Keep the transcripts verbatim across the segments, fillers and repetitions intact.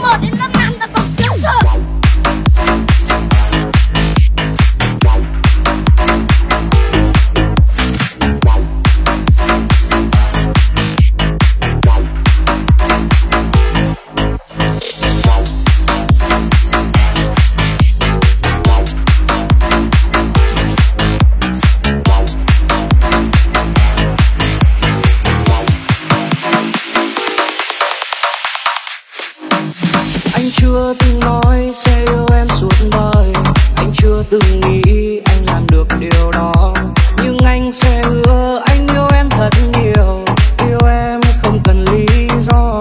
một đến lớp năm ta còn chưa sợ. Anh chưa từng nói sẽ yêu em suốt đời, anh chưa từng nghĩ anh làm được điều đó, nhưng anh sẽ hứa anh yêu em thật nhiều, yêu em không cần lý do.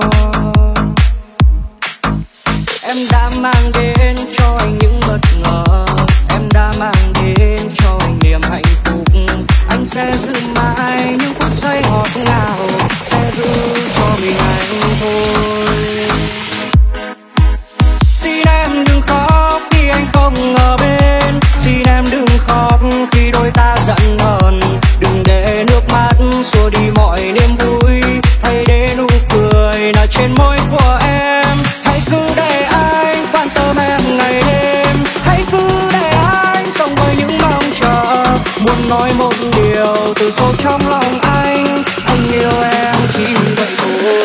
Em đã mang đến cho anh những bất ngờ, em đã mang đến cho anh niềm hạnh phúc. Anh sẽ giữ mãi những phút giây ngọt ngào, sẽ giữ cho mình anh thôi. Xin em đừng khóc khi anh không ở bên, xin em đừng khóc khi đôi ta giận hờn. Đừng để nước mắt xua đi mọi niềm vui, hãy để nụ cười nở trên môi của em. Hãy cứ để anh quan tâm em ngày đêm, hãy cứ để anh sống với những mong chờ. Muốn nói một điều từ sâu trong lòng anh, anh yêu em chỉ vậy thôi.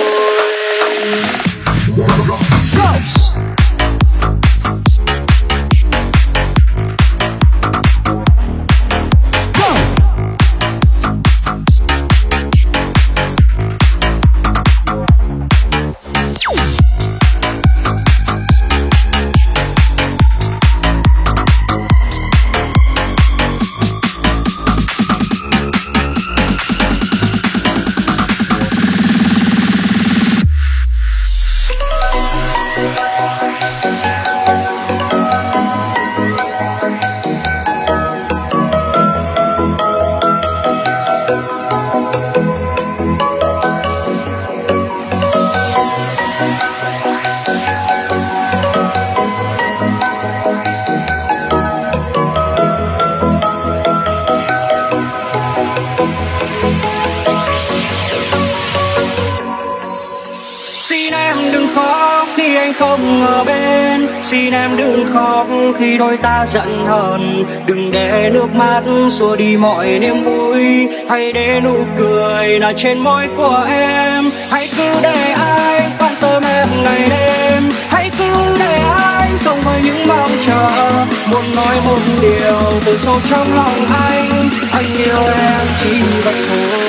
Không ở bên, xin em đừng khóc khi đôi ta giận hờn. Đừng để nước mắt xua đi mọi niềm vui, hãy để nụ cười nở trên môi của em. Hãy cứ để anh quan tâm em ngày đêm, hãy cứ để anh sống với những mong chờ. Muốn nói một điều từ sâu trong lòng anh, anh yêu em chỉ vậy thôi.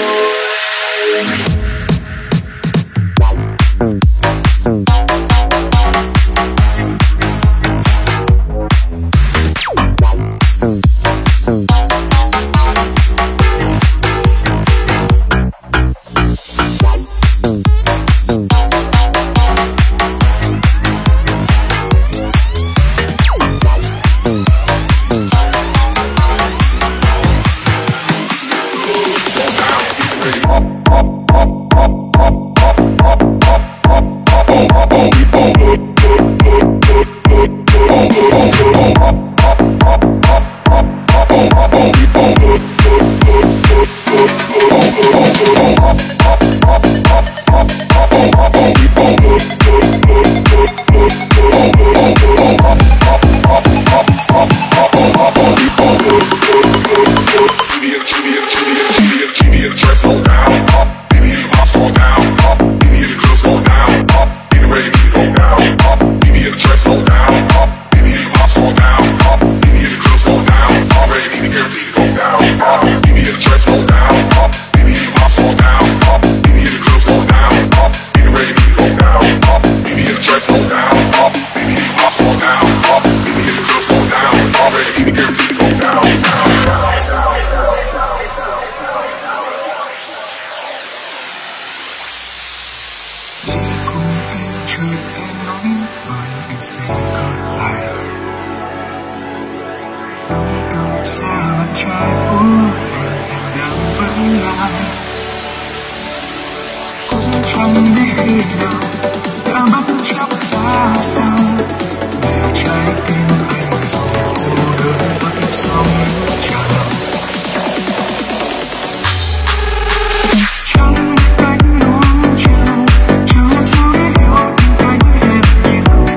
Trong cánh luống chiều, chiều làm sao để hiểu tình cánh hẹp nhiều.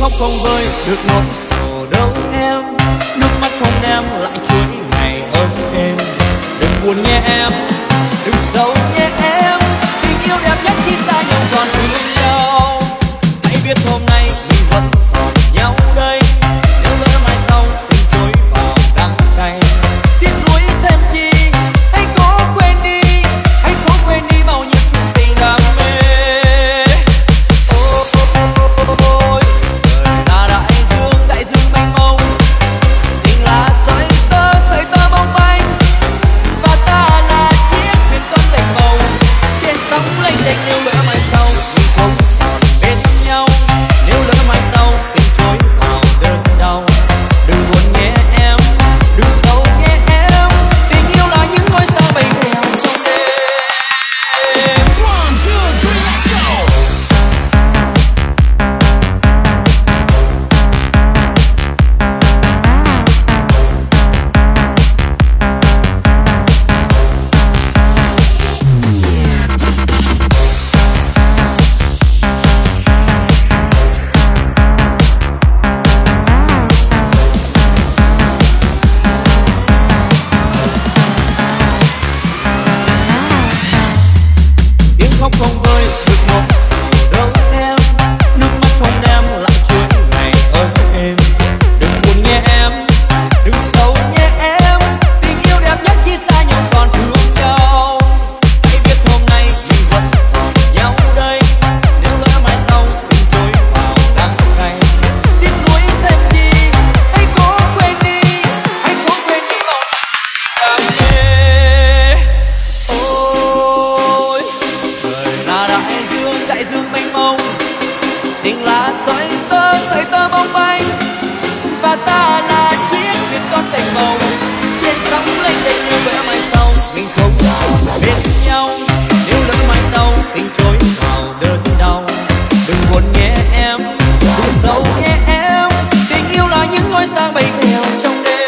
khóc không vơi được nỗi sầu đâu em, nước mắt không em lại chuối ngày ôm em. Đừng buồn nhé em, đừng sầu nhé em, tình yêu đẹp nhất khi xa nhau còn thương nhau. Hãy biết hôm nay mình vẫn còn nhau đây, nếu lỡ mai sau tình trôi vào đắng cay. Tiếc nuối thêm chi, hãy cố quên đi, hãy cố quên đi bao nhiêu chuyện tình đam mê. Ôi, đời là đại dương, đại dương mênh mông, tình là sợi tơ, sợi tơ bóng banh, và ta là chiếc thuyền con tình màu trên sóng lênh đênh. Nếu lỡ mai sau mình không còn bên nhau, nếu lỡ mai sau tình trôi vào đơn đau, đừng buồn nhé em, đừng sầu nhé em, tình yêu là những ngôi sao bay theo trong đêm. One, two, three, let's go. Tiếng khóc không vơi được nỗi sầu đâu em, nước mắt không em lại chuối ngày ôm em. Đừng buồn nhé em, đừng sầu nhé em, tình yêu đẹp nhất khi xa nhau còn thương nhau. Hãy biết hôm nay mình vẫn còn nhau đây, nếu lỡ mai sau tình trôi vào đắng cay. Tiếc nuối thêm chi, hãy cố quên đi, hãy cố quên đi bao đam mê. Ôi, đời là đại dương, đại dương mênh mông, tình là sợi tơ, sợi tơ bóng banh, và ta là chiếc thuyền con tình màu trên sóng lênh đênh. Nếu lỡ mai sau mình không còn bên nhau, nếu lỡ mai sau tình trôi vào đơn đau, đừng buồn nhé em, đừng sầu nhé em, tình yêu là những ngôi sao bay theo trong đêm.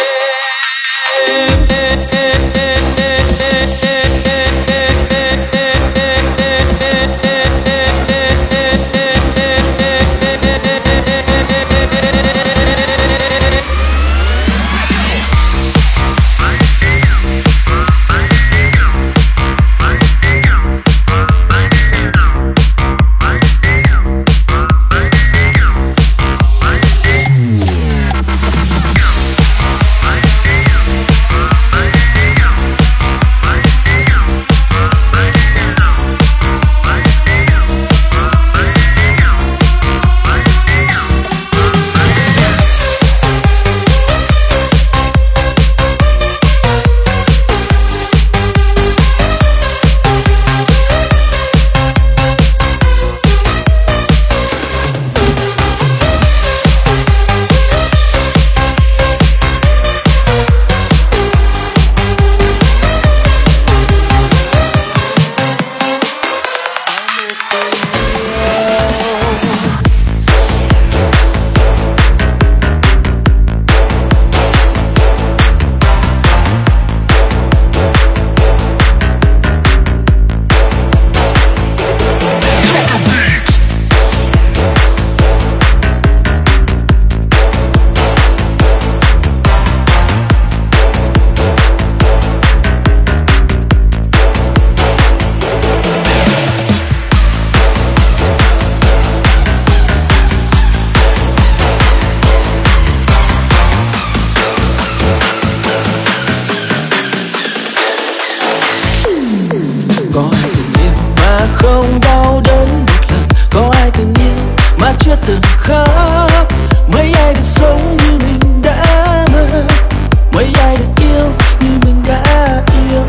Có ai từng yêu mà không đau đớn một lần, có ai từng yêu mà chưa từng khóc. Mấy ai được sống như mình đã mơ, mấy ai được yêu như mình đã yêu.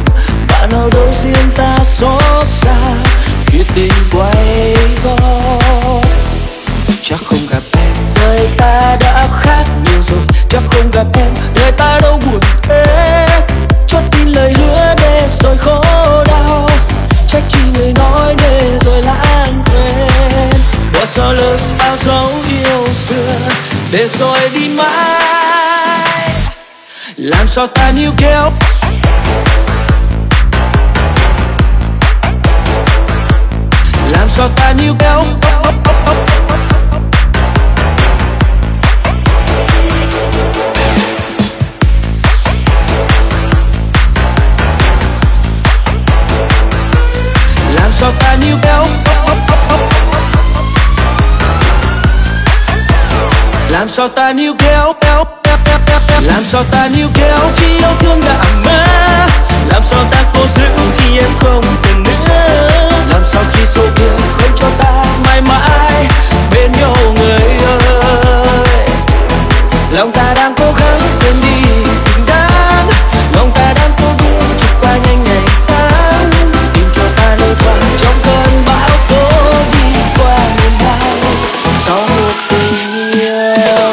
Bạn nào đối diện ta xót xa quyết định quay gót. Chắc không gặp em đời ta đã khác nhiều rồi, chắc không gặp em đời ta đâu buồn thế. Cho tin lời hứa để rồi khổ đau, trách chỉ người nói để rồi lãng quên. Bỏ sau lưng bao dấu yêu xưa để rồi đi mãi. Làm sao ta níu kéo, làm sao ta níu kéo. ta níu kéo, làm sao ta níu kéo, làm sao ta níu kéo khi yêu thương đã mất, làm sao ta cố giữ khi em không còn nữa, làm sao khi số kia không cho ta mãi mãi bên nhau người ơi. Lòng ta đang cố gắng quên đi tình đáng, lòng ta đang cố gắng trượt qua nhanh ngày tháng, tìm cho ta lối thoát trong cơn bão tố đi qua miền đau sau một tình yêu.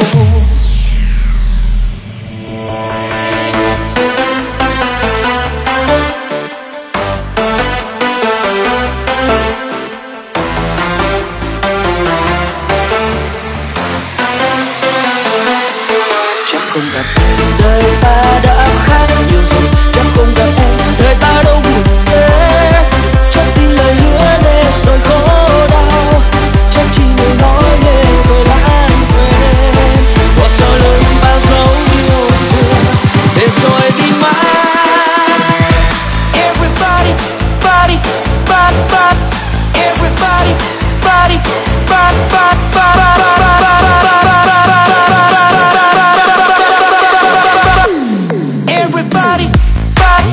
Chắc không gặp em đời ta đã khác nhiều rồi, chắc không gặp em đời ta đâu buồn thế, chắc tin lời hứa để rồi khổ đau, chắc chỉ người nói nghe rồi lãng quên, bỏ sau lưng bao dấu yêu xưa để rồi đi mãi. Everybody, body, body, body, everybody, body, body, body, body, everybody, body,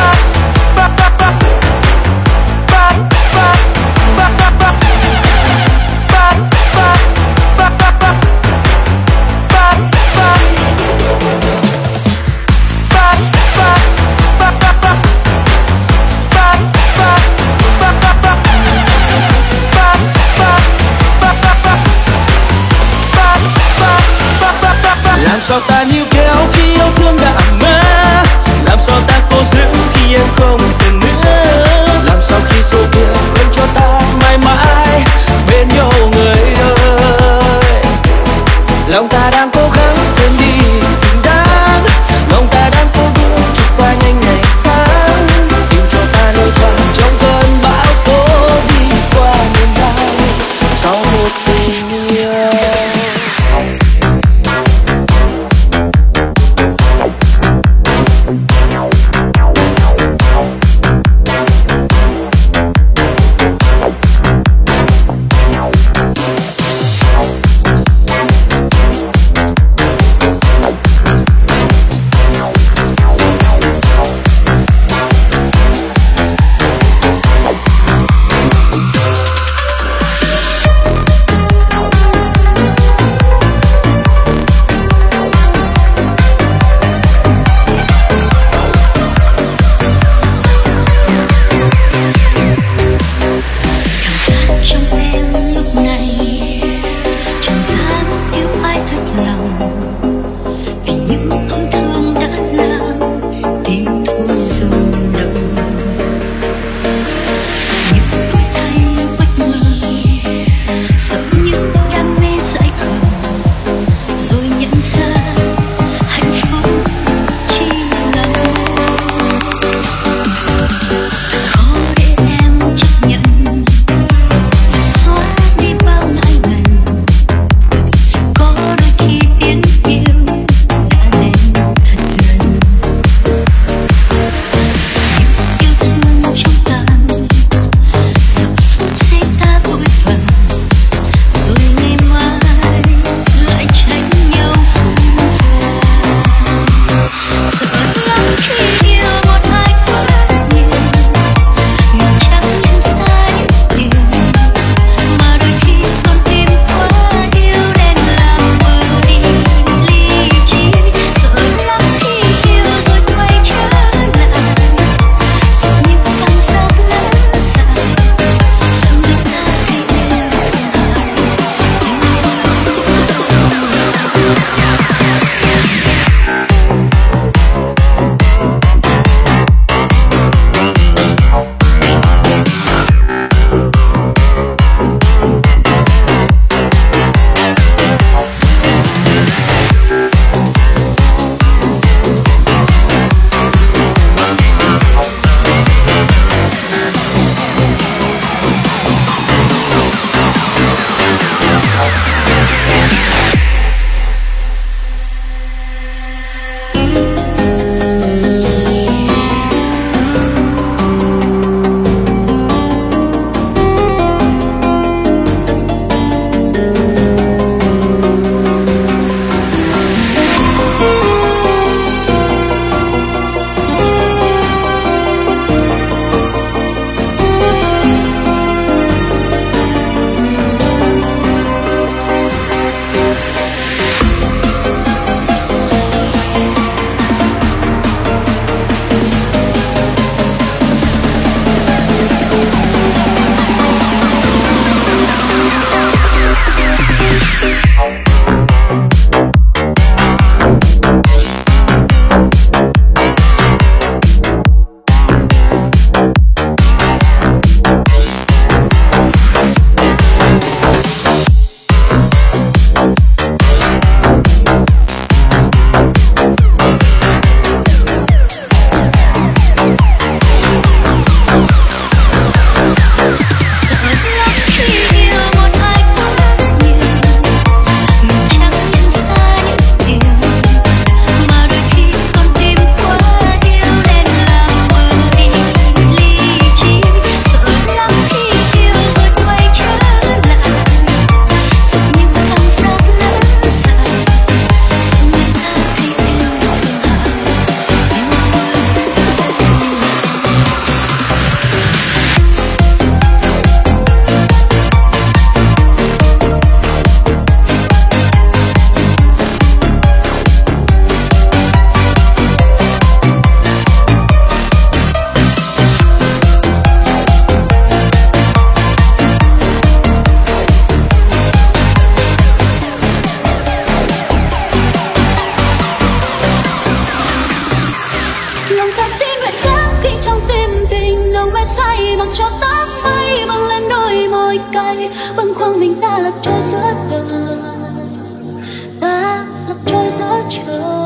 làm sao ta níu kéo khi yêu thương đã mất, làm sao ta cố giữ khi em không còn nữa, làm sao khi số kia không cho ta mãi mãi bên nhau người ơi. Lòng ta đang cố gắng quên đi tình đáng, lòng ta đang cố gắng trượt qua nhanh ngày tháng, tìm cho ta lối thoát trong cơn bão tố đi qua miền đau sau một tình yêu. nồng mê say mặc cho tóc mây băng lên đôi môi cay, bâng khuâng mình ta lạc trôi giữa đời, ta lạc trôi giữa trời.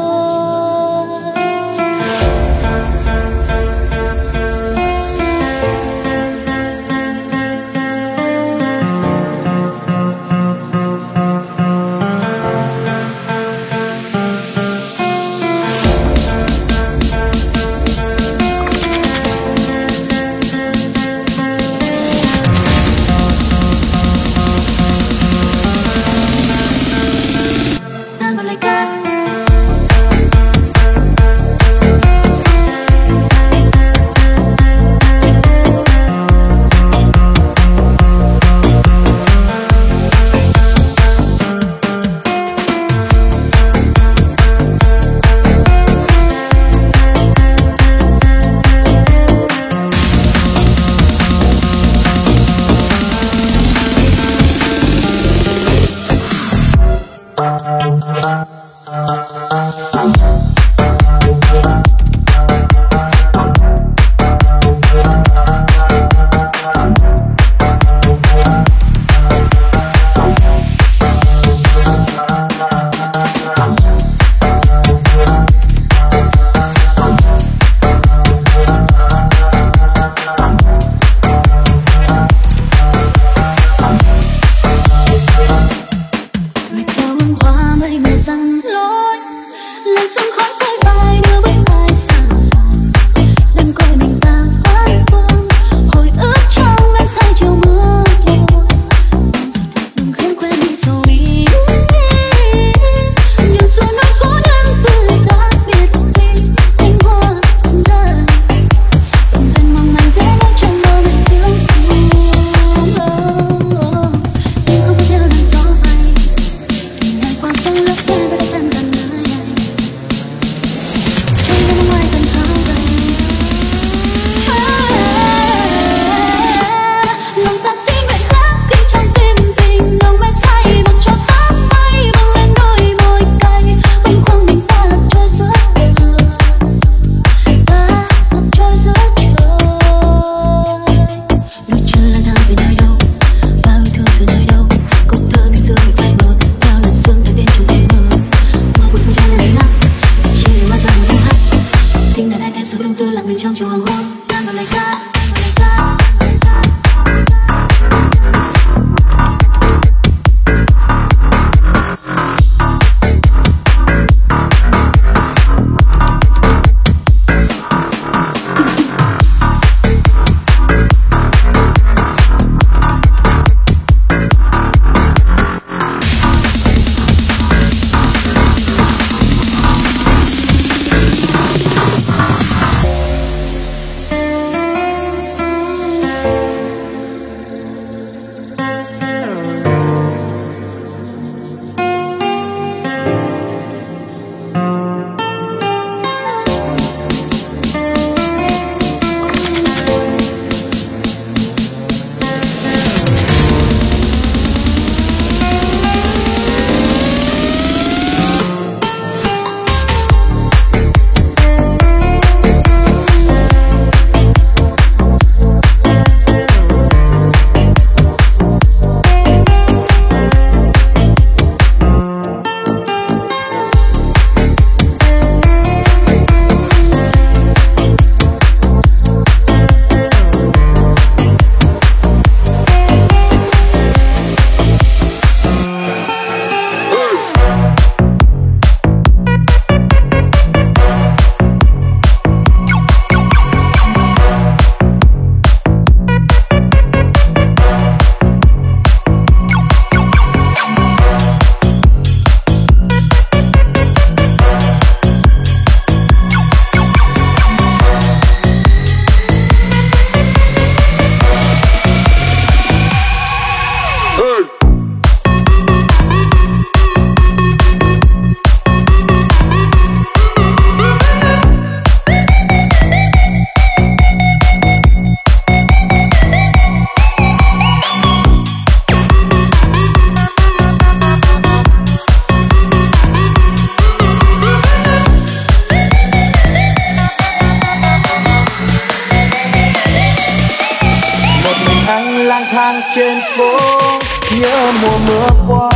thang trên phố nhớ mùa mưa qua,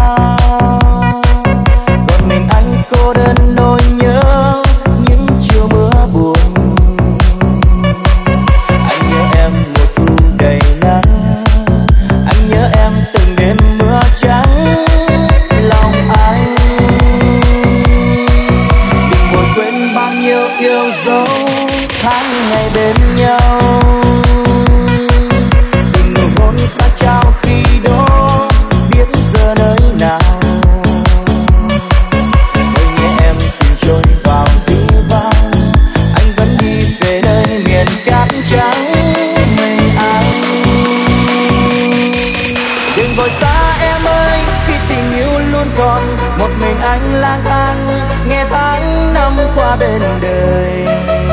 còn mình anh cô đơn nỗi nhớ những chiều mưa buồn. Anh nhớ em mùa thu đầy nắng, anh nhớ em từng đêm mưa trắng lòng anh. Đừng vội quên bao nhiêu yêu dấu tháng ngày bên nhau, từng nụ hôn ta trao khi đó biết giờ nơi nào. Hãy nghe em từng trôi vào dĩ vãng, anh vẫn đi về nơi miền cát trắng mình anh. Đừng vội xa em ơi, khi tình yêu luôn còn một mình anh lang thang nghe tháng năm qua bên đời.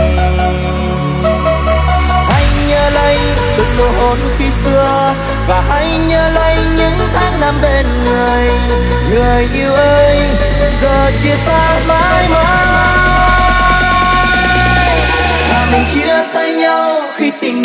Hãy nhớ lấy từng nụ hôn khi xưa và hãy nhớ lấy những tháng năm bên người. Người yêu ơi, giờ chia xa mãi mãi, và mình chia tay nhau khi tình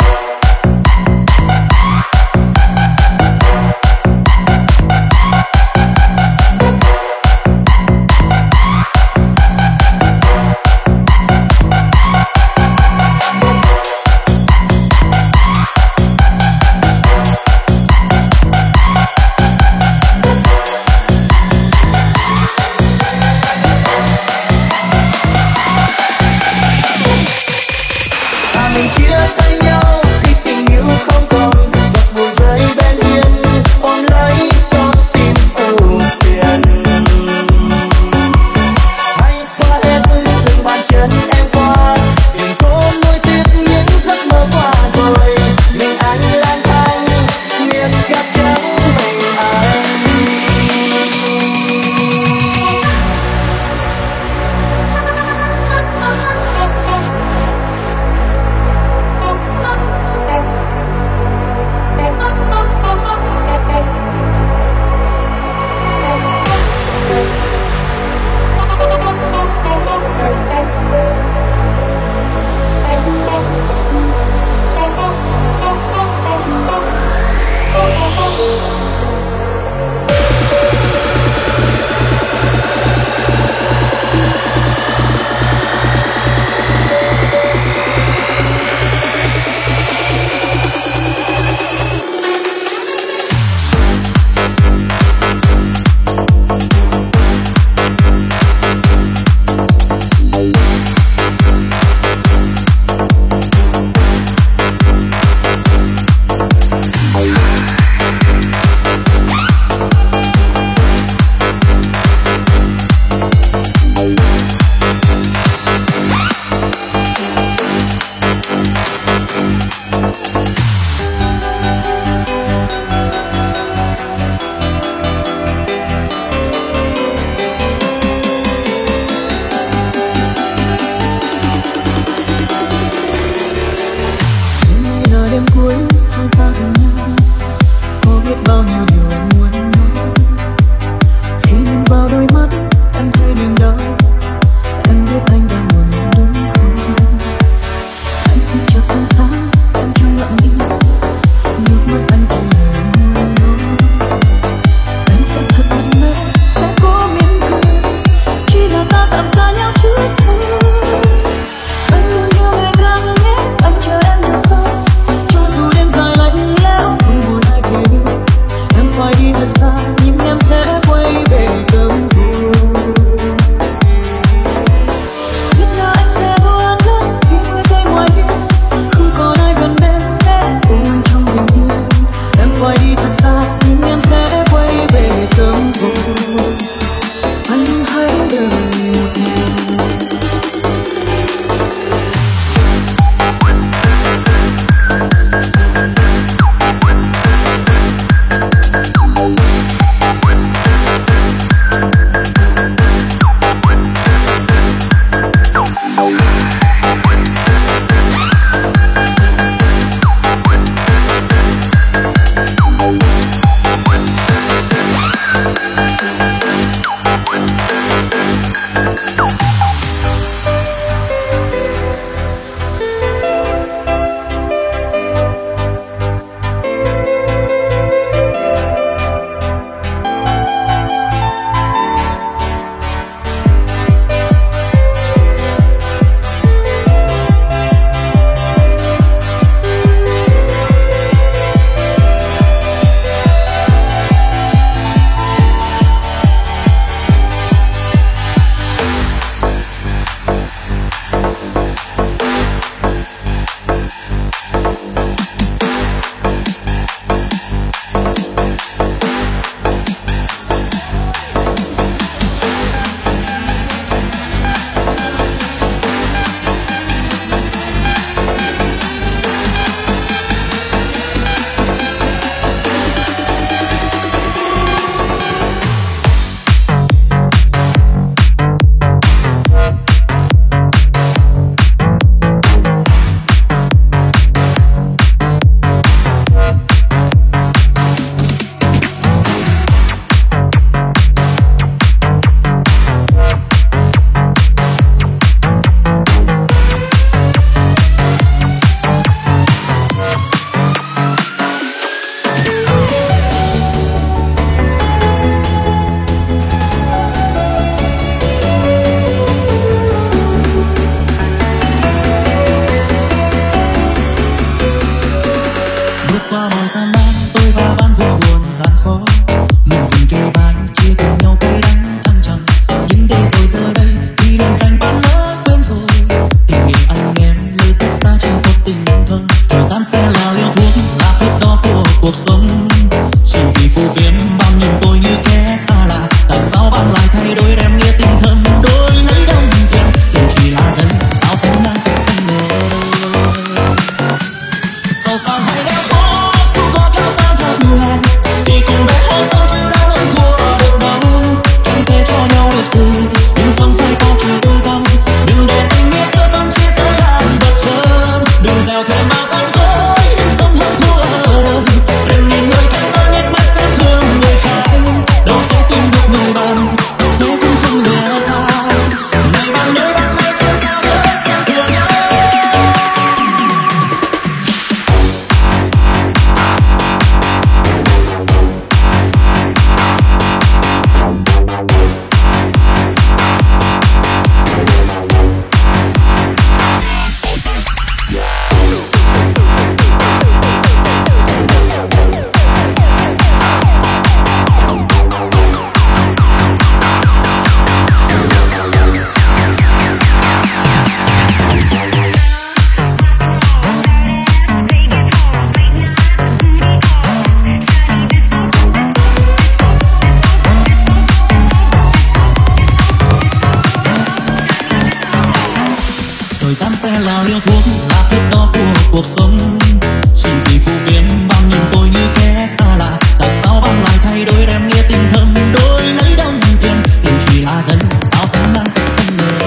thời gian sẽ là liều thuốc, là thước đo của cuộc sống. Chỉ vì phù phiếm bao nhìn tôi như kẻ xa lạ, tại sao băng lại thay đổi đem nghĩa tình thầm đôi lấy đồng tiền. Tình chỉ là dân sao sáng ngang cách sân mờ.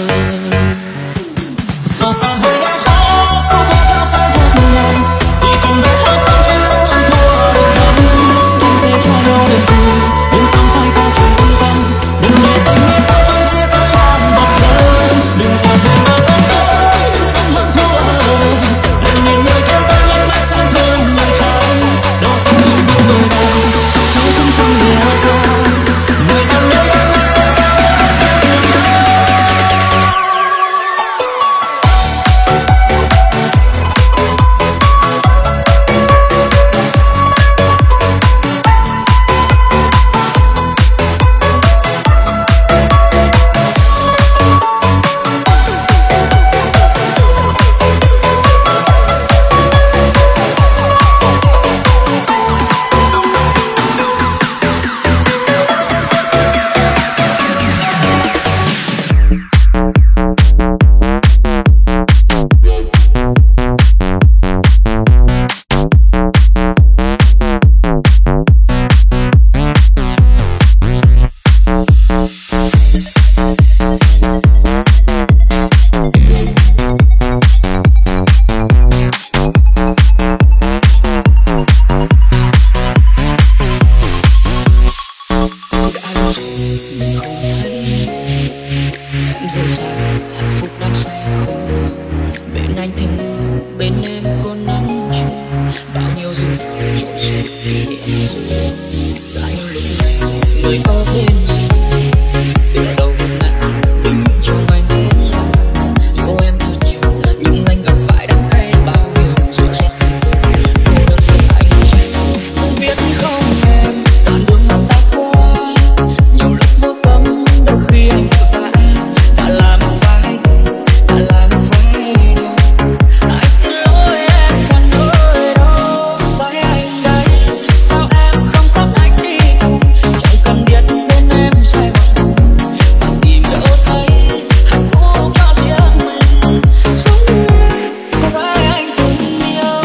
Sao sáng hơi đau khó, sao khó cao sao vô ngần, chỉ cùng với hơi sáng trên tấm lòng thua được đắm. Đừng để cho nhau điều gì, đừng sao phải có chuyện tương tâm. Đừng để tình yêu sao phân chia rơi làm bật lớn. Đừng sao trên bờ sông sới, đừng sống hơn thua. Đừng nhìn người kêu ta lên mãi sang thương người khác. Đâu sống không đúng người đâu, thấy không không hiểu sao. Người ta nhớ ta lại sao sao lại sao thương nhau. Rồi sao hạnh phúc đang say không ngờ, bên anh thì mưa, bên em có nắng chiều. Bao nhiêu dư thừa trộn xộn kỷ niệm xưa. Giá như lúc này người có bên nhau, tựa đầu lúc nào đừng trong anh đến lâu. Yêu em thật nhiều nhưng anh gặp phải đắng cay bao nhiêu rồi chết từng từ. Cô đơn sẽ anh chiều không biết không em, đoạn đường mà ta qua nhiều lúc vô tâm. Đôi khi anh vội vã đã làm phải, đã làm phải đâu. Anh xin lỗi em chẳng nói đâu. Phải anh đây, sao em không dắt anh đi cùng. Chẳng cần biết bên em sai hoặc đúng, mà tìm đâu thấy hạnh phúc cho riêng mình. Giống như có phải anh cùng nhau.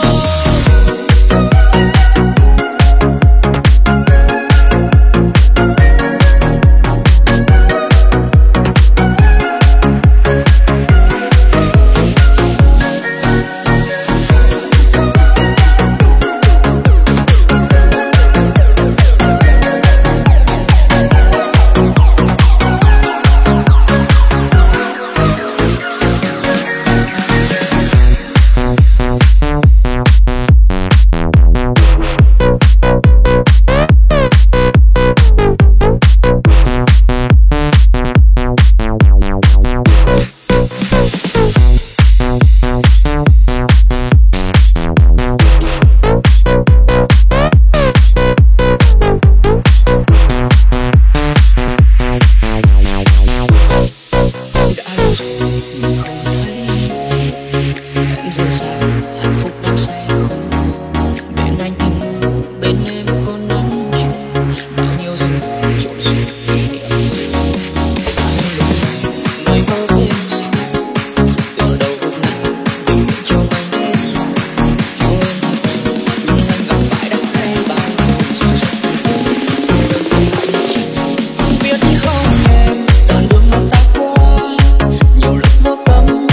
Em giờ sao hạnh phúc đang say không ngờ, bên anh thì mưa, bên em có nắng chiều. Bao nhiêu dư thừa trộn xộn kỷ niệm xưa. Giá như lúc này người có bên nhau, tựa đầu lúc nào đừng trong anh đến lâu. Yêu em thật nhiều nhưng anh gặp phải đắng cay bao nhiêu rồi chết từng từ. Cô đơn sẽ anh chiều không biết không em, đoạn đường mà ta qua nhiều lúc vô tâm.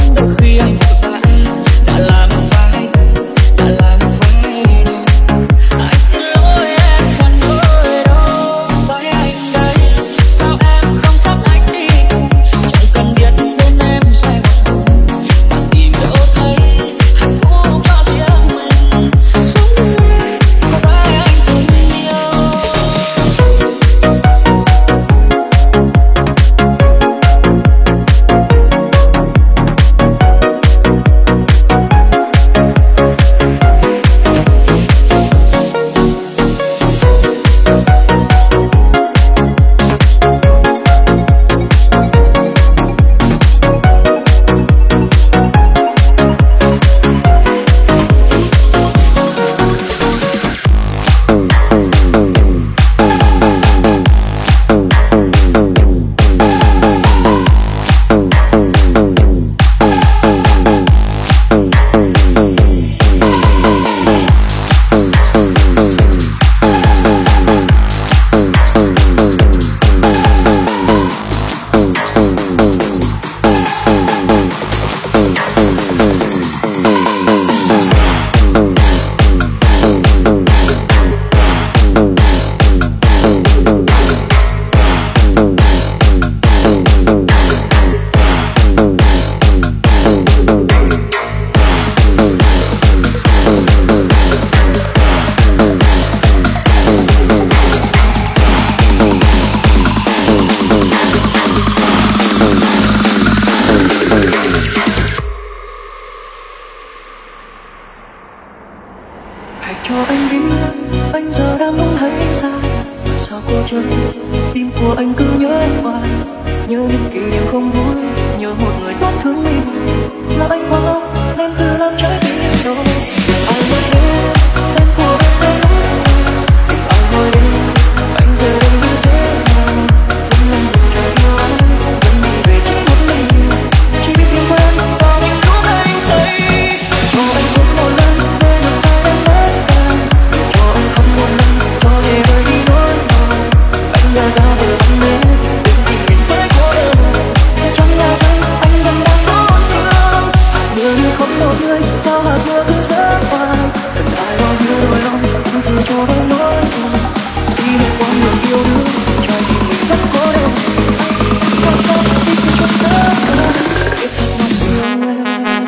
của anh cứ nhớ hoài, nhớ những kỷ niệm không vui, nhớ một người tổn thương mình là anh quá ngốc nên từ làm trái tim đau. Ai mà thế tên của anh đã nói, ai hỏi đi anh giờ đây như thế nào, vẫn lòng buồn cho yêu anh, vẫn đi về chỉ một mình, chỉ biết tìm quên vào những lúc anh say. Cho anh khóc một lần để được sai em mất em, để cho anh khóc một lần cho để vơi đi nỗi đau. Anh đã ra vờ anh mê đừng tìm mình với cô đơn, để chẳng nào thấy anh vẫn đang tổn thương. Mưa như khóc một người sao hạt mưa cứ rớt hoài, đừng ai bao nhiêu nỗi lòng anh giữ cho với nỗi đau. Đi được qua người yêu đương trái tim mình vẫn cô đơn, có sao đi cứ chút tất cả biết thật lòng yêu em.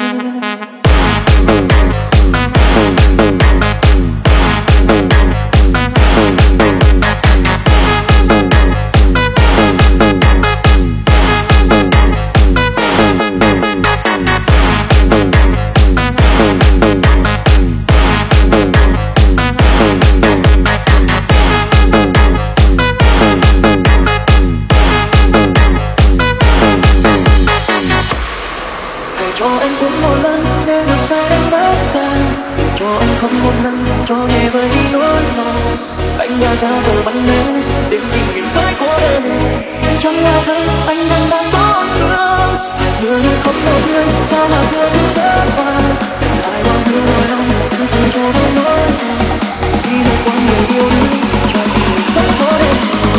Cho anh cũng một lần để được sai em mất em, để cho anh không một lần cho nhẹ vơi đi nỗi lòng. Anh đã ra vờ bắn nè để tìm mình với cô đơn, nhưng chẳng nào thấy anh vẫn đang tổn thương. Mưa như khóc một người sao hạt mưa cứ rớt hoài, đừng ai bao nhiêu nỗi lòng anh dành cho với nỗi lòng. Đi được qua người yêu đương trái tim mình vẫn cô đơn,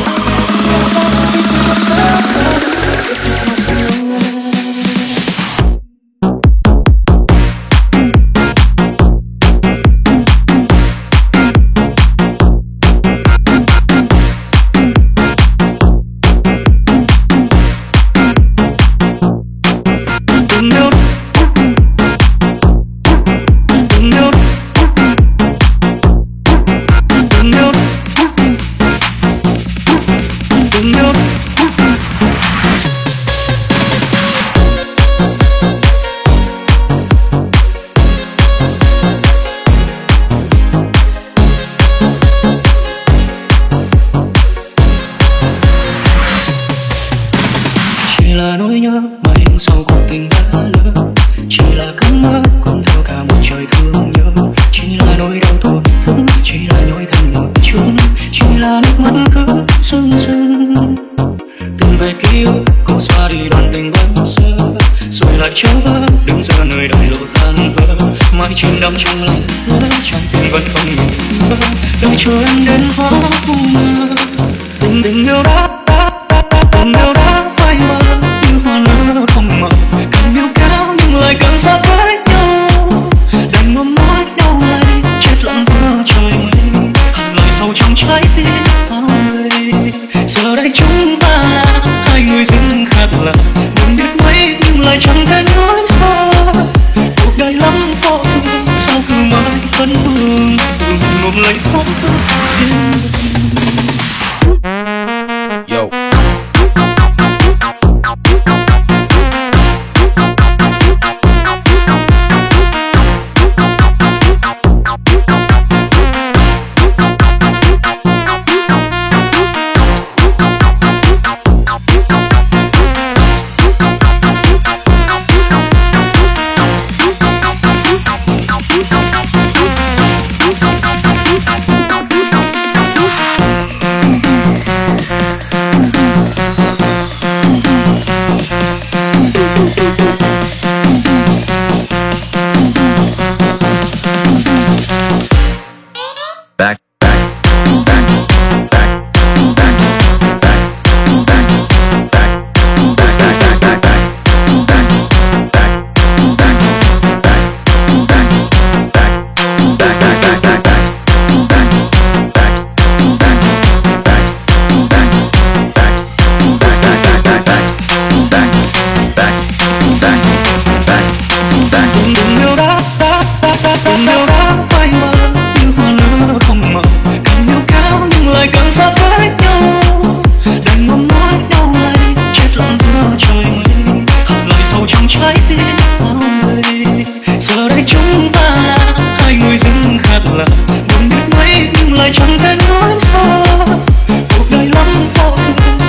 có sao đi cứ chút tất cả biết thật lòng yêu em. lại chẳng thể nói sao, cuộc đời lắm vô thường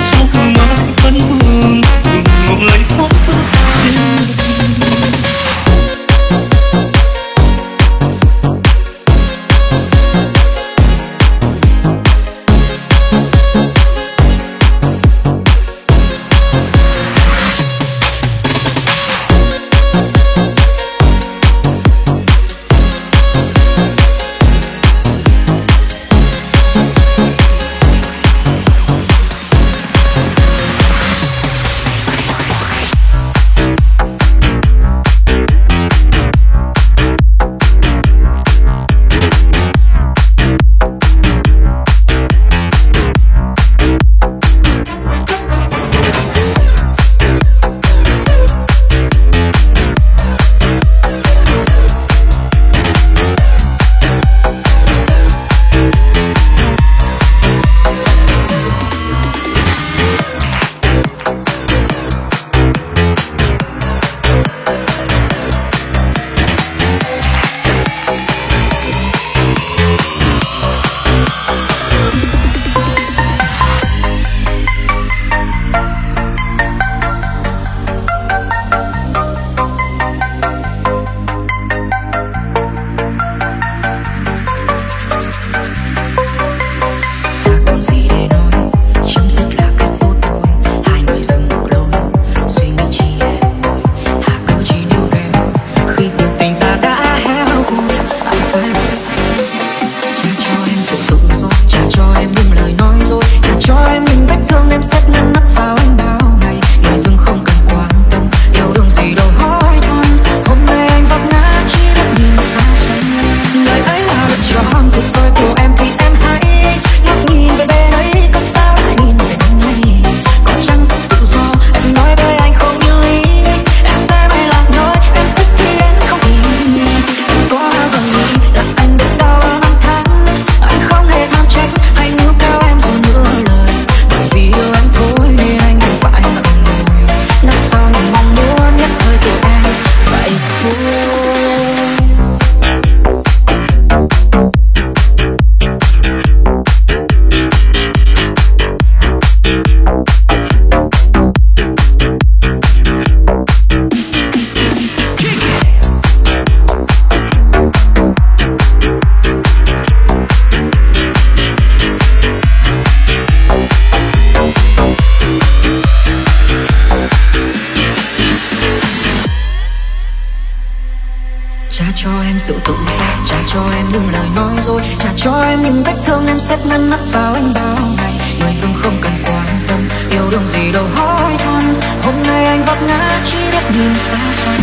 cho em sự tự do, trả cho em những lời nói dối, trả cho em những vết thương em xếp ngăn nắp vào anh bao ngày. Người dùng không cần quan tâm, yêu đương gì đâu hỏi thăm. Hôm nay anh vấp ngã chỉ biết nhìn xa xăm.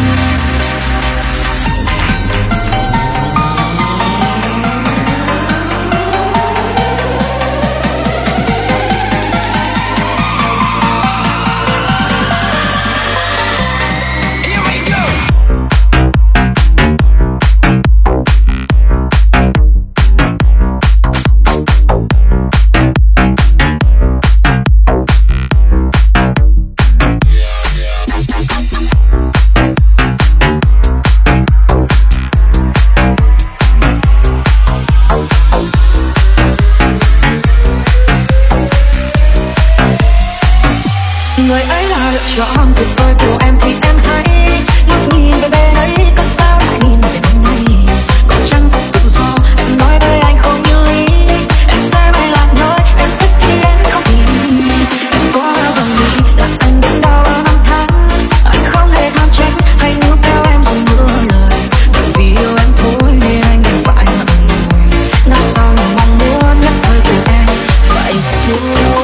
Người ấy là lựa chọn tuyệt vời của em thì em hãy ngước nhìn về bên ấy, có sao lại nhìn về bên này. Có chăng rất tự do, em nói với anh không như ý. Em sẽ mãi lạc nơi em thích thì em không nhìn. Em có bao giờ nghĩ là anh đến đau bao năm tháng. Anh không hề tham trách hay níu kéo em dùng mưa lời. Bởi vì yêu em thôi nên anh đành phải ngậm ngùi. Năm sau những mong muốn nhất thời của em vậy thôi.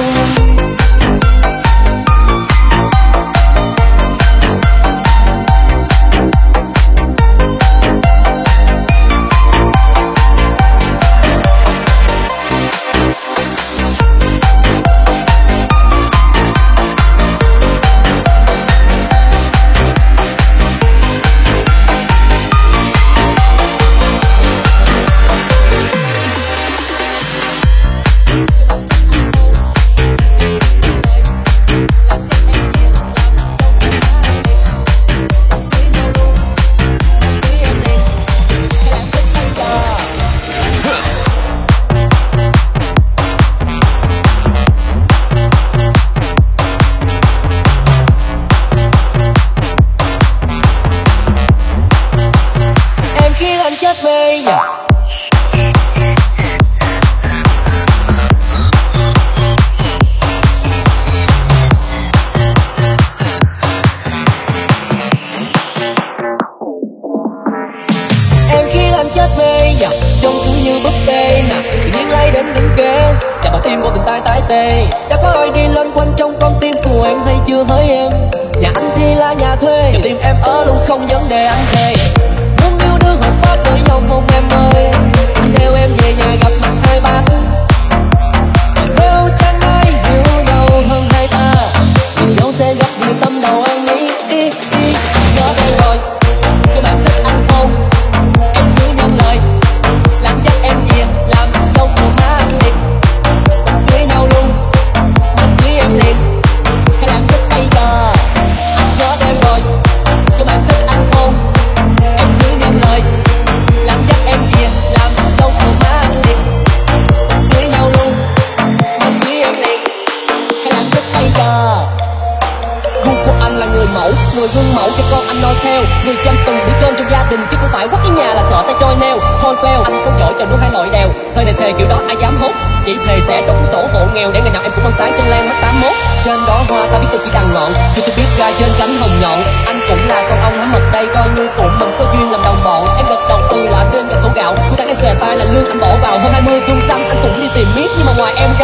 Chết mê yeah. Em khiến anh chết mê yeah. Trông cứ như búp bê nè, tự nhiên lay đến đứng ghế, chạm vào tim vô từng tay tái tê. Đã có ai đi loanh quanh trong con tim của em hay chưa hỡi em? Nhà anh thì là nhà thuê, nhưng tim em ở luôn không vấn đề anh thề. Muốn yêu đương hợp pháp với nhau không em ơi? Anh theo em về nhà gặp mặt hai bác. Yêu chẳng ai yêu nhau hơn hai ta, nhìn nhau sẽ gặp người tâm đầu anh ý ý ý. Anh nhớ đây rồi, cho bạn thích anh không? Em cứ nhận lời, làm chắc em về làm dâu của má anh liệt. Mình cưới nhau luôn, mình cưới em liền, hay làm thích bây giờ? Anh nhớ đây rồi, cho bạn thích anh không? Em cứ nhận lời, làm chắc em về làm dâu của má anh liệt. Mình cưới nhau luôn, mình cưới em liền, hay làm thích bây giờ? Gu của anh là người mẫu, người gương mẫu cho con anh noi theo, người chăm từng bữa cơm trong gia đình chứ không phải quắt cái nhà là sợ tay trôi neo. Thôi fail, anh không giỏi chồng đua hai loại đèo, thời này thề kiểu đó ai dám hốt. Chỉ thề sẽ đóng sổ hộ nghèo để ngày nào em cũng ăn sáng trên lan mắt tám mốt. Trên đó hoa ta biết tôi chỉ đằng ngọn, chứ tôi biết gai trên cánh hồng nhọn. Anh cũng là con ong hám mật đây, coi như tụi mình có duyên làm đồng bọn. Em gật đầu từ là đêm và sổ gạo, cuối tháng em xòe tay là lương anh bỏ vào. Hơn hai mươi xuân xanh anh cũng đi tìm miết, nhưng mà ngoài em